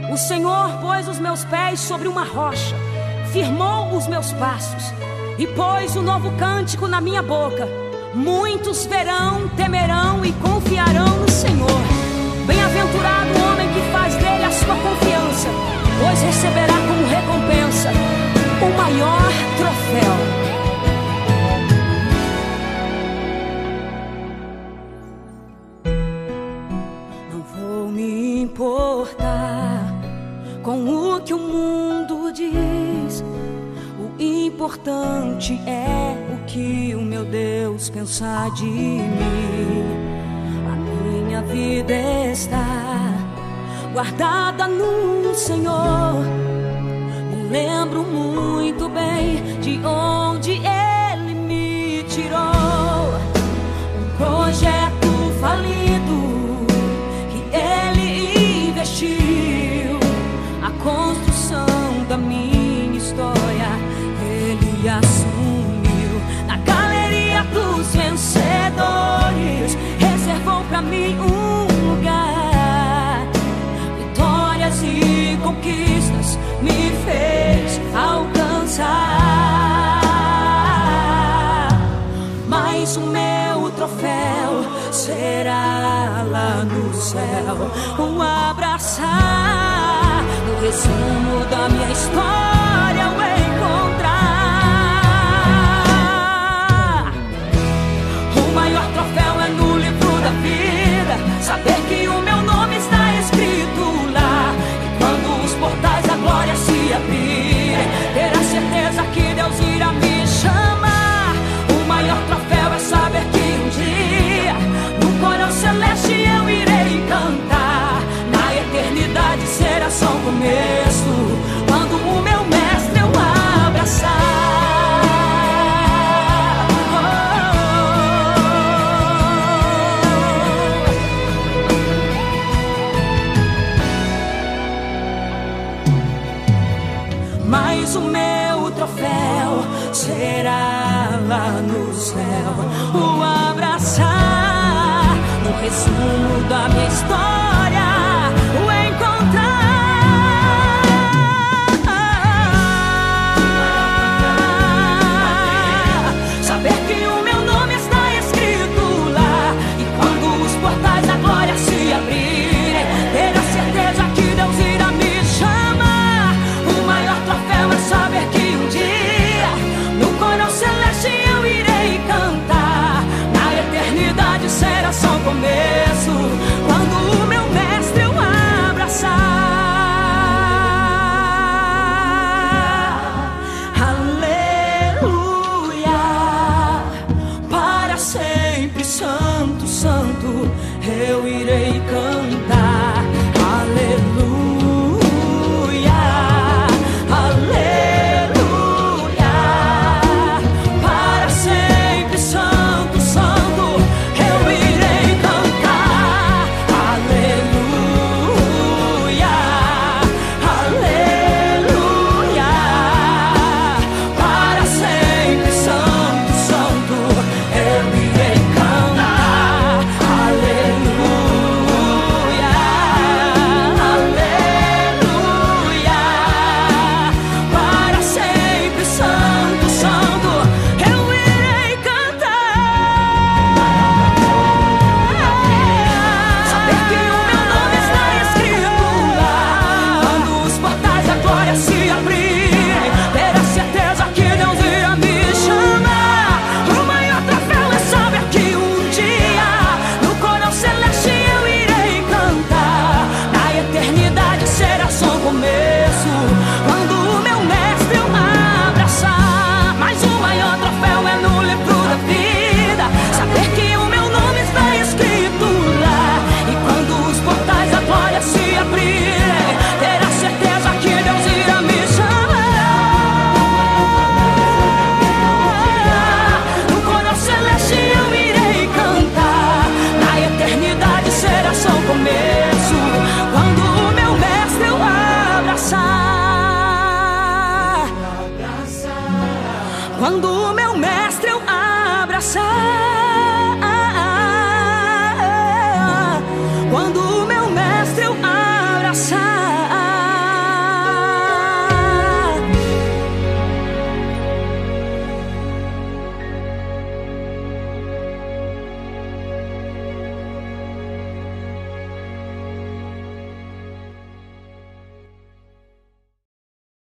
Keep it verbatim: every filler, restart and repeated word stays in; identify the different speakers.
Speaker 1: O Senhor pôs os meus pés sobre uma rocha, firmou os meus passos e pôs um novo cântico na minha boca. Muitos verão, temerão e confiarão no Senhor. Bem-aventurado o homem que faz dele a sua confiança, pois receberá como recompensa o maior troféu. Não vou me importar com o que o mundo diz. O importante é o que o meu Deus pensa de mim. A minha vida está guardada no Senhor. Me lembro muito bem de onde Ele me tirou. Um projeto falido que Ele investiu. A construção da minha história Ele assumiu. Na galeria dos vencedores reservou pra mim um lugar. Vitórias e conquistas me fez alcançar. Mas o meu troféu será lá no céu, um abraçar, no resumo da minha história eu encontrar. O maior troféu é no livro da vida, saber que o meu nome está escrito lá. E quando os portais da glória se abrirem, ter a certeza que Deus irá me chamar. O maior troféu é saber que um dia no coro celeste eu irei cantar. Na eternidade será só um começo, quando o meu mestre eu abraçar. Mas o meu troféu será lá no céu, o abraçar, no resumo da minha história, o encontrar. Saber que o meu nome está escrito lá. E quando os portais da glória se abrirem, ter a certeza que Deus irá me chamar. O maior troféu é saber que um dia no coro celeste eu irei cantar. Na eternidade será só um começo, quando o meu mestre eu abraçar. Aleluia, para sempre santo, santo eu irei cantar. Aleluia, aleluia, para sempre santo, santo eu irei cantar. Aleluia, aleluia, para sempre santo, santo eu irei cantar. Aleluia, aleluia, para sempre santo, santo eu irei cantar. Saber que o meu nome está escrito lá. Quando os portais da glória se abrirem, ter a certeza que Deus irá me chamar. O maior troféu é saber que um dia no coro celeste eu irei cantar. Na eternidade será só um começo, quando o meu mestre eu abraçar. Mas o maior troféu é no livro da vida, saber que o meu nome está escrito lá. E quando os portais da glória se abrirem, ter a certeza que Deus irá me chamar. No coro celeste eu irei cantar. Na eternidade será só um começo, quando o meu mestre eu abraçar. Quando o meu mestre eu abraçar. Quando o meu mestre eu abraçar.